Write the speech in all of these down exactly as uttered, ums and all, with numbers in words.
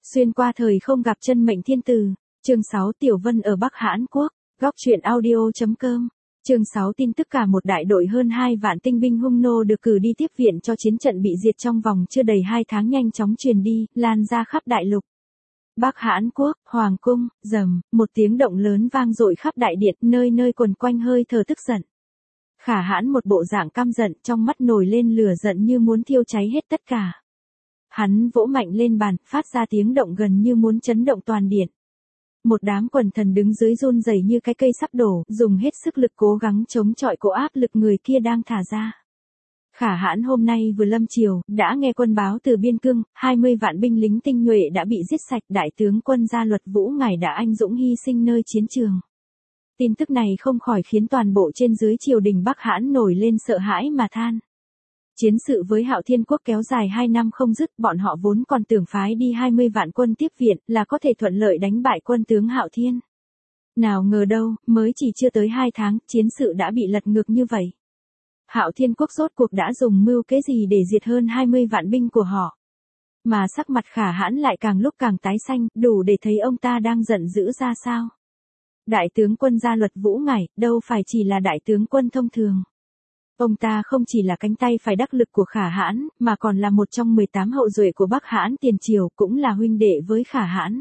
Xuyên qua thời không gặp chân mệnh thiên tử. Chương sáu Tiểu Vân ở Bắc Hãn Quốc. Góc truyện audio.com. Chương sáu tin tức cả một đại đội hơn hai vạn tinh binh hung nô được cử đi tiếp viện cho chiến trận bị diệt trong vòng chưa đầy hai tháng nhanh chóng truyền đi, lan ra khắp đại lục. Bắc Hãn Quốc, Hoàng cung, rầm, một tiếng động lớn vang dội khắp đại điện, nơi nơi quần quanh hơi thở tức giận. Khả Hãn một bộ dạng căm giận, trong mắt nổi lên lửa giận như muốn thiêu cháy hết tất cả. Hắn vỗ mạnh lên bàn, phát ra tiếng động gần như muốn chấn động toàn điện. Một đám quần thần đứng dưới run rẩy như cái cây sắp đổ, dùng hết sức lực cố gắng chống chọi cỗ áp lực người kia đang thả ra. Khả Hãn hôm nay vừa lâm triều, đã nghe quân báo từ biên cương, hai mươi vạn binh lính tinh nhuệ đã bị giết sạch, đại tướng quân Gia Luật Vũ ngài đã anh dũng hy sinh nơi chiến trường. Tin tức này không khỏi khiến toàn bộ trên dưới triều đình Bắc Hãn nổi lên sợ hãi mà than. Chiến sự với Hạo Thiên Quốc kéo dài hai năm không dứt, bọn họ vốn còn tưởng phái đi hai mươi vạn quân tiếp viện là có thể thuận lợi đánh bại quân tướng Hạo Thiên. Nào ngờ đâu, mới chỉ chưa tới hai tháng, chiến sự đã bị lật ngược như vậy. Hạo Thiên Quốc rốt cuộc đã dùng mưu kế gì để diệt hơn hai mươi vạn binh của họ. Mà sắc mặt Khả Hãn lại càng lúc càng tái xanh, đủ để thấy ông ta đang giận dữ ra sao. Đại tướng quân Gia Luật Vũ ngài, đâu phải chỉ là đại tướng quân thông thường. Ông ta không chỉ là cánh tay phải đắc lực của Khả Hãn, mà còn là một trong mười tám hậu duệ của Bắc Hãn tiền triều, cũng là huynh đệ với Khả Hãn.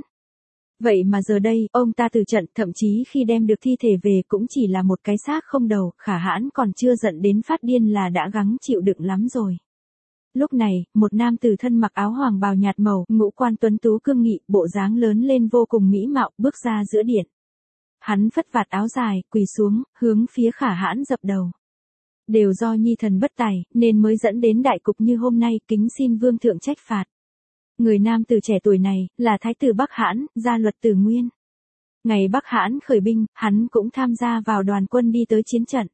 Vậy mà giờ đây, ông ta từ trận, thậm chí khi đem được thi thể về cũng chỉ là một cái xác không đầu, Khả Hãn còn chưa giận đến phát điên là đã gắng chịu đựng lắm rồi. Lúc này, một nam tử thân mặc áo hoàng bào nhạt màu, ngũ quan tuấn tú cương nghị, bộ dáng lớn lên vô cùng mỹ mạo, bước ra giữa điện. Hắn phất vạt áo dài, quỳ xuống, hướng phía Khả Hãn dập đầu. Đều do nhi thần bất tài, nên mới dẫn đến đại cục như hôm nay, kính xin vương thượng trách phạt. Người nam tử trẻ tuổi này, là thái tử Bắc Hãn, Gia Luật Tử Nguyên. Ngày Bắc Hãn khởi binh, hắn cũng tham gia vào đoàn quân đi tới chiến trận.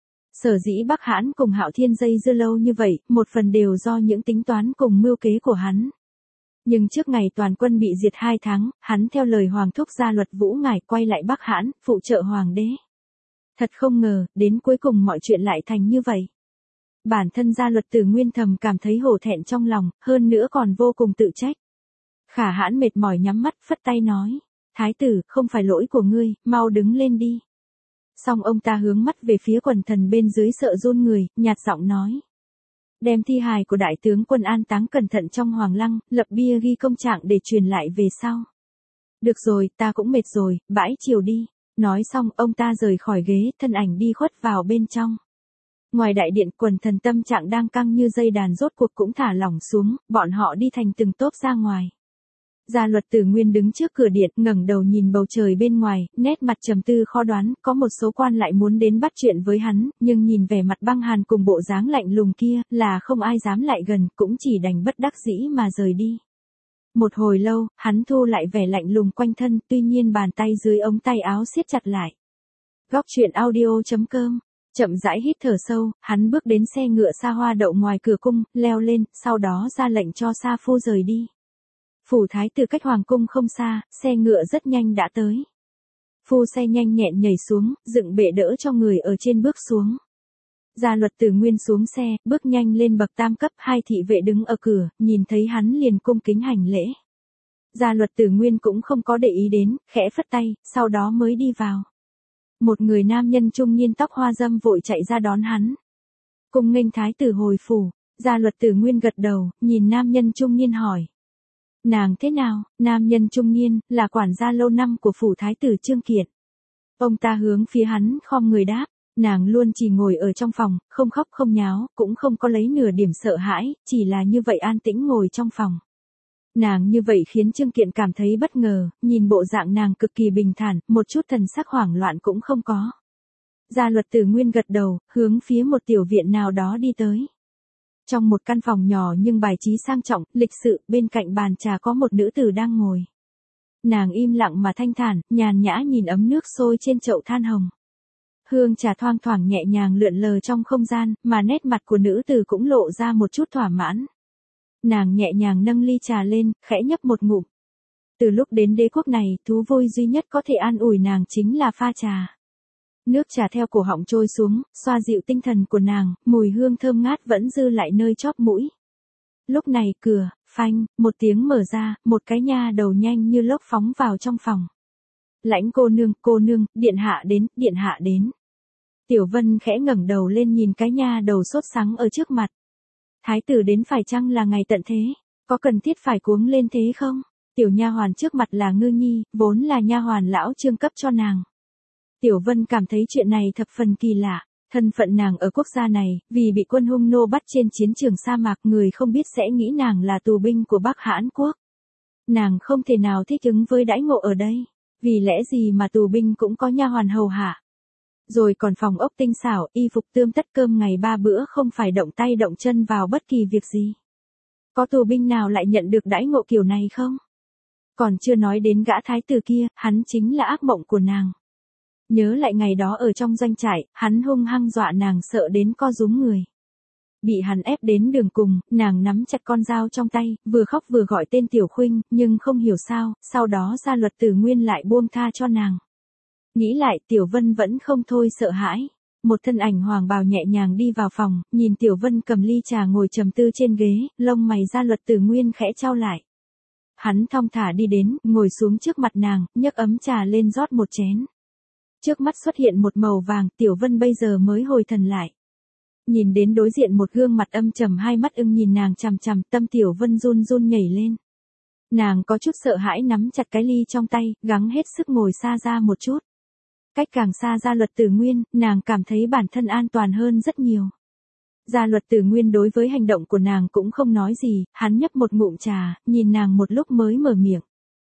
Sở dĩ Bắc Hãn cùng Hạo Thiên dây dưa lâu như vậy, một phần đều do những tính toán cùng mưu kế của hắn. Nhưng trước ngày toàn quân bị diệt hai tháng, hắn theo lời Hoàng thúc Gia Luật Vũ ngài quay lại Bắc Hãn, phụ trợ Hoàng đế. Thật không ngờ, đến cuối cùng mọi chuyện lại thành như vậy. Bản thân Gia Luật Tử Nguyên thầm cảm thấy hổ thẹn trong lòng, hơn nữa còn vô cùng tự trách. Khả Hãn mệt mỏi nhắm mắt, phất tay nói. Thái tử, không phải lỗi của ngươi, mau đứng lên đi. Xong ông ta hướng mắt về phía quần thần bên dưới sợ run người, nhạt giọng nói. Đem thi hài của đại tướng quân an táng cẩn thận trong hoàng lăng, lập bia ghi công trạng để truyền lại về sau. Được rồi, ta cũng mệt rồi, bãi chiều đi. Nói xong, ông ta rời khỏi ghế, thân ảnh đi khuất vào bên trong. Ngoài đại điện, quần thần tâm trạng đang căng như dây đàn rốt cuộc cũng thả lỏng xuống, bọn họ đi thành từng tốp ra ngoài. Gia Luật Tử Nguyên đứng trước cửa điện, ngẩng đầu nhìn bầu trời bên ngoài, nét mặt trầm tư khó đoán, có một số quan lại muốn đến bắt chuyện với hắn, nhưng nhìn vẻ mặt băng hàn cùng bộ dáng lạnh lùng kia, là không ai dám lại gần, cũng chỉ đành bất đắc dĩ mà rời đi. Một hồi lâu, hắn thu lại vẻ lạnh lùng quanh thân, tuy nhiên bàn tay dưới ống tay áo siết chặt lại. Góc truyện audio.com. Chậm rãi hít thở sâu, hắn bước đến xe ngựa xa hoa đậu ngoài cửa cung, leo lên, sau đó ra lệnh cho Sa Phu rời đi. Phủ thái tử cách hoàng cung không xa, xe ngựa rất nhanh đã tới. Phu xe nhanh nhẹn nhảy xuống, dựng bệ đỡ cho người ở trên bước xuống. Gia Luật Tử Nguyên xuống xe, bước nhanh lên bậc tam cấp, hai thị vệ đứng ở cửa, nhìn thấy hắn liền cung kính hành lễ. Gia Luật Tử Nguyên cũng không có để ý đến, khẽ phất tay, sau đó mới đi vào. Một người nam nhân trung niên tóc hoa râm vội chạy ra đón hắn. Cung nghênh thái tử hồi phủ, Gia Luật Tử Nguyên gật đầu, nhìn nam nhân trung niên hỏi. Nàng thế nào? Nam nhân trung niên, là quản gia lâu năm của phủ thái tử Trương Kiệt. Ông ta hướng phía hắn khom người đáp. Nàng luôn chỉ ngồi ở trong phòng, không khóc không nháo, cũng không có lấy nửa điểm sợ hãi, chỉ là như vậy an tĩnh ngồi trong phòng. Nàng như vậy khiến Trương Kiện cảm thấy bất ngờ, nhìn bộ dạng nàng cực kỳ bình thản, một chút thần sắc hoảng loạn cũng không có. Gia Luật Tử Nguyên gật đầu, hướng phía một tiểu viện nào đó đi tới. Trong một căn phòng nhỏ nhưng bài trí sang trọng, lịch sự, bên cạnh bàn trà có một nữ tử đang ngồi. Nàng im lặng mà thanh thản, nhàn nhã nhìn ấm nước sôi trên chậu than hồng. Hương trà thoang thoảng nhẹ nhàng lượn lờ trong không gian, mà nét mặt của nữ tử cũng lộ ra một chút thỏa mãn. Nàng nhẹ nhàng nâng ly trà lên, khẽ nhấp một ngụm. Từ lúc đến đế quốc này, thú vui duy nhất có thể an ủi nàng chính là pha trà. Nước trà theo cổ họng trôi xuống, xoa dịu tinh thần của nàng, mùi hương thơm ngát vẫn dư lại nơi chóp mũi. Lúc này cửa, Phanh, một tiếng mở ra, một cái nha đầu nhanh như lốc phóng vào trong phòng. Lãnh cô nương, cô nương, điện hạ đến, điện hạ đến. Tiểu Vân khẽ ngẩng đầu lên nhìn cái nha đầu sốt sắng ở trước mặt. Thái tử đến phải chăng là ngày tận thế, có cần thiết phải cuống lên thế không? Tiểu nha hoàn trước mặt là Ngư Nhi, vốn là nha hoàn lão Trương cấp cho nàng. Tiểu Vân cảm thấy chuyện này thập phần kỳ lạ, thân phận nàng ở quốc gia này, vì bị quân hung nô bắt trên chiến trường sa mạc, người không biết sẽ nghĩ nàng là tù binh của Bắc Hãn quốc. Nàng không thể nào thích ứng với đãi ngộ ở đây, vì lẽ gì mà tù binh cũng có nha hoàn hầu hạ. Rồi còn phòng ốc tinh xảo, y phục tươm tất, cơm ngày ba bữa, không phải động tay động chân vào bất kỳ việc gì. Có tù binh nào lại nhận được đãi ngộ kiểu này không? Còn chưa nói đến gã thái tử kia, hắn chính là ác mộng của nàng. Nhớ lại ngày đó ở trong doanh trại, hắn hung hăng dọa nàng sợ đến co rúm người. Bị hắn ép đến đường cùng, nàng nắm chặt con dao trong tay, vừa khóc vừa gọi tên Tiểu Khuynh, nhưng không hiểu sao, sau đó Gia Luật Tử Nguyên lại buông tha cho nàng. Nghĩ lại, Tiểu Vân vẫn không thôi sợ hãi. Một thân ảnh hoàng bào nhẹ nhàng đi vào phòng, nhìn Tiểu Vân cầm ly trà ngồi trầm tư trên ghế, lông mày Gia Luật Tử Nguyên khẽ chau lại. Hắn thong thả đi đến, ngồi xuống trước mặt nàng, nhấc ấm trà lên rót một chén. Trước mắt xuất hiện một màu vàng, Tiểu Vân bây giờ mới hồi thần lại. Nhìn đến đối diện một gương mặt âm trầm, hai mắt ưng nhìn nàng chằm chằm, tâm Tiểu Vân run run nhảy lên. Nàng có chút sợ hãi nắm chặt cái ly trong tay, gắng hết sức ngồi xa ra một chút. Cách càng xa Gia Luật Tử Nguyên, nàng cảm thấy bản thân an toàn hơn rất nhiều. Gia Luật Tử Nguyên đối với hành động của nàng cũng không nói gì, hắn nhấp một ngụm trà, nhìn nàng một lúc mới mở miệng.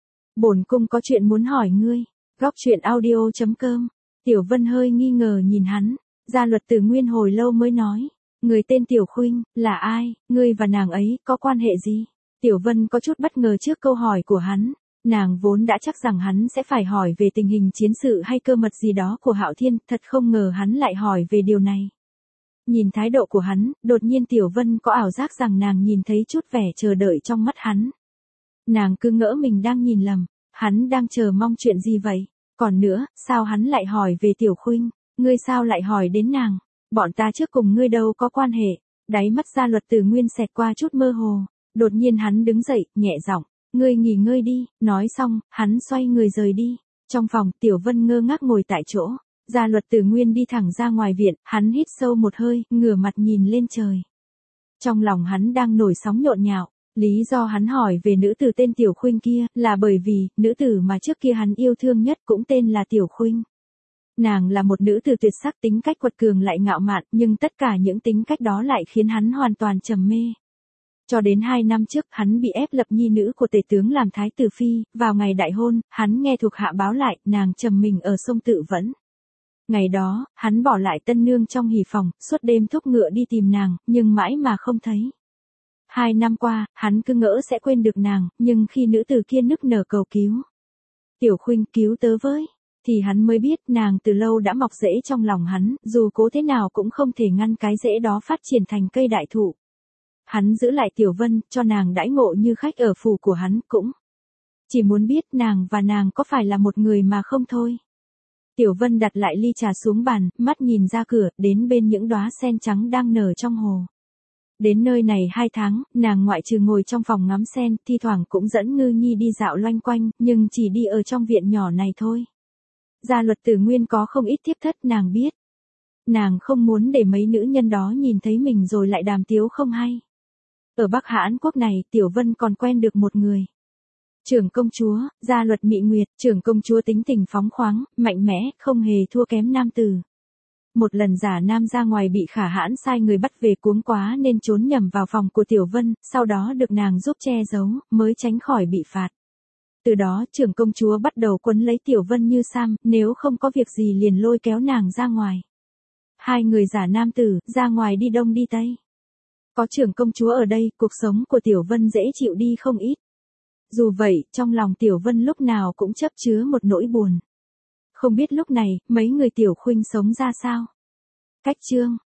Bổn cung có chuyện muốn hỏi ngươi. Góc truyện audio chấm com. Tiểu Vân hơi nghi ngờ nhìn hắn. Gia Luật Tử Nguyên hồi lâu mới nói. Người tên Tiểu Khuynh, là ai, ngươi và nàng ấy có quan hệ gì? Tiểu Vân có chút bất ngờ trước câu hỏi của hắn. Nàng vốn đã chắc rằng hắn sẽ phải hỏi về tình hình chiến sự hay cơ mật gì đó của Hạo Thiên, thật không ngờ hắn lại hỏi về điều này. Nhìn thái độ của hắn, đột nhiên Tiểu Vân có ảo giác rằng nàng nhìn thấy chút vẻ chờ đợi trong mắt hắn. Nàng cứ ngỡ mình đang nhìn lầm, hắn đang chờ mong chuyện gì vậy? Còn nữa, sao hắn lại hỏi về Tiểu Khuynh? Ngươi sao lại hỏi đến nàng? Bọn ta trước cùng ngươi đâu có quan hệ. Đáy mắt Gia Luật Tử Nguyên xẹt qua chút mơ hồ. Đột nhiên hắn đứng dậy, nhẹ giọng. Ngươi nghỉ ngơi đi. Nói xong, hắn xoay người rời đi. Trong phòng, Tiểu Vân ngơ ngác ngồi tại chỗ. Gia Luật Tử Nguyên đi thẳng ra ngoài viện, hắn hít sâu một hơi, ngửa mặt nhìn lên trời. Trong lòng hắn đang nổi sóng nhộn nhạo. Lý do hắn hỏi về nữ tử tên Tiểu Khuynh kia, là bởi vì, nữ tử mà trước kia hắn yêu thương nhất cũng tên là Tiểu Khuynh. Nàng là một nữ tử tuyệt sắc, tính cách quật cường lại ngạo mạn, nhưng tất cả những tính cách đó lại khiến hắn hoàn toàn trầm mê. Cho đến hai năm trước, hắn bị ép lập nhi nữ của tể tướng làm thái tử phi, vào ngày đại hôn, hắn nghe thuộc hạ báo lại, nàng trầm mình ở sông Tự Vẫn. Ngày đó, hắn bỏ lại tân nương trong hỉ phòng, suốt đêm thúc ngựa đi tìm nàng, nhưng mãi mà không thấy. Hai năm qua, hắn cứ ngỡ sẽ quên được nàng, nhưng khi nữ tử kia nức nở cầu cứu. Tiểu Khuynh, cứu tớ với. Thì hắn mới biết nàng từ lâu đã mọc rễ trong lòng hắn, dù cố thế nào cũng không thể ngăn cái rễ đó phát triển thành cây đại thụ. Hắn giữ lại Tiểu Vân, cho nàng đãi ngộ như khách ở phủ của hắn, cũng chỉ muốn biết nàng và nàng có phải là một người mà không thôi. Tiểu Vân đặt lại ly trà xuống bàn, mắt nhìn ra cửa, đến bên những đóa sen trắng đang nở trong hồ. Đến nơi này hai tháng, nàng ngoại trừ ngồi trong phòng ngắm sen, thi thoảng cũng dẫn Ngư Nhi đi dạo loanh quanh, nhưng chỉ đi ở trong viện nhỏ này thôi. Gia Luật Tử Nguyên có không ít thiếp thất, nàng biết. Nàng không muốn để mấy nữ nhân đó nhìn thấy mình rồi lại đàm tiếu không hay. Ở Bắc Hãn quốc này, Tiểu Vân còn quen được một người. Trưởng công chúa, Gia Luật Mị Nguyệt, trưởng công chúa tính tình phóng khoáng, mạnh mẽ, không hề thua kém nam tử. Một lần giả nam ra ngoài bị Khả Hãn sai người bắt về, cuống quá nên trốn nhầm vào phòng của Tiểu Vân, sau đó được nàng giúp che giấu, mới tránh khỏi bị phạt. Từ đó, trưởng công chúa bắt đầu quấn lấy Tiểu Vân như Sam, nếu không có việc gì liền lôi kéo nàng ra ngoài. Hai người giả nam tử, ra ngoài đi đông đi tây. Có trưởng công chúa ở đây, cuộc sống của Tiểu Vân dễ chịu đi không ít. Dù vậy, trong lòng Tiểu Vân lúc nào cũng chấp chứa một nỗi buồn. Không biết lúc này, mấy người Tiểu Khuynh sống ra sao? Cách chương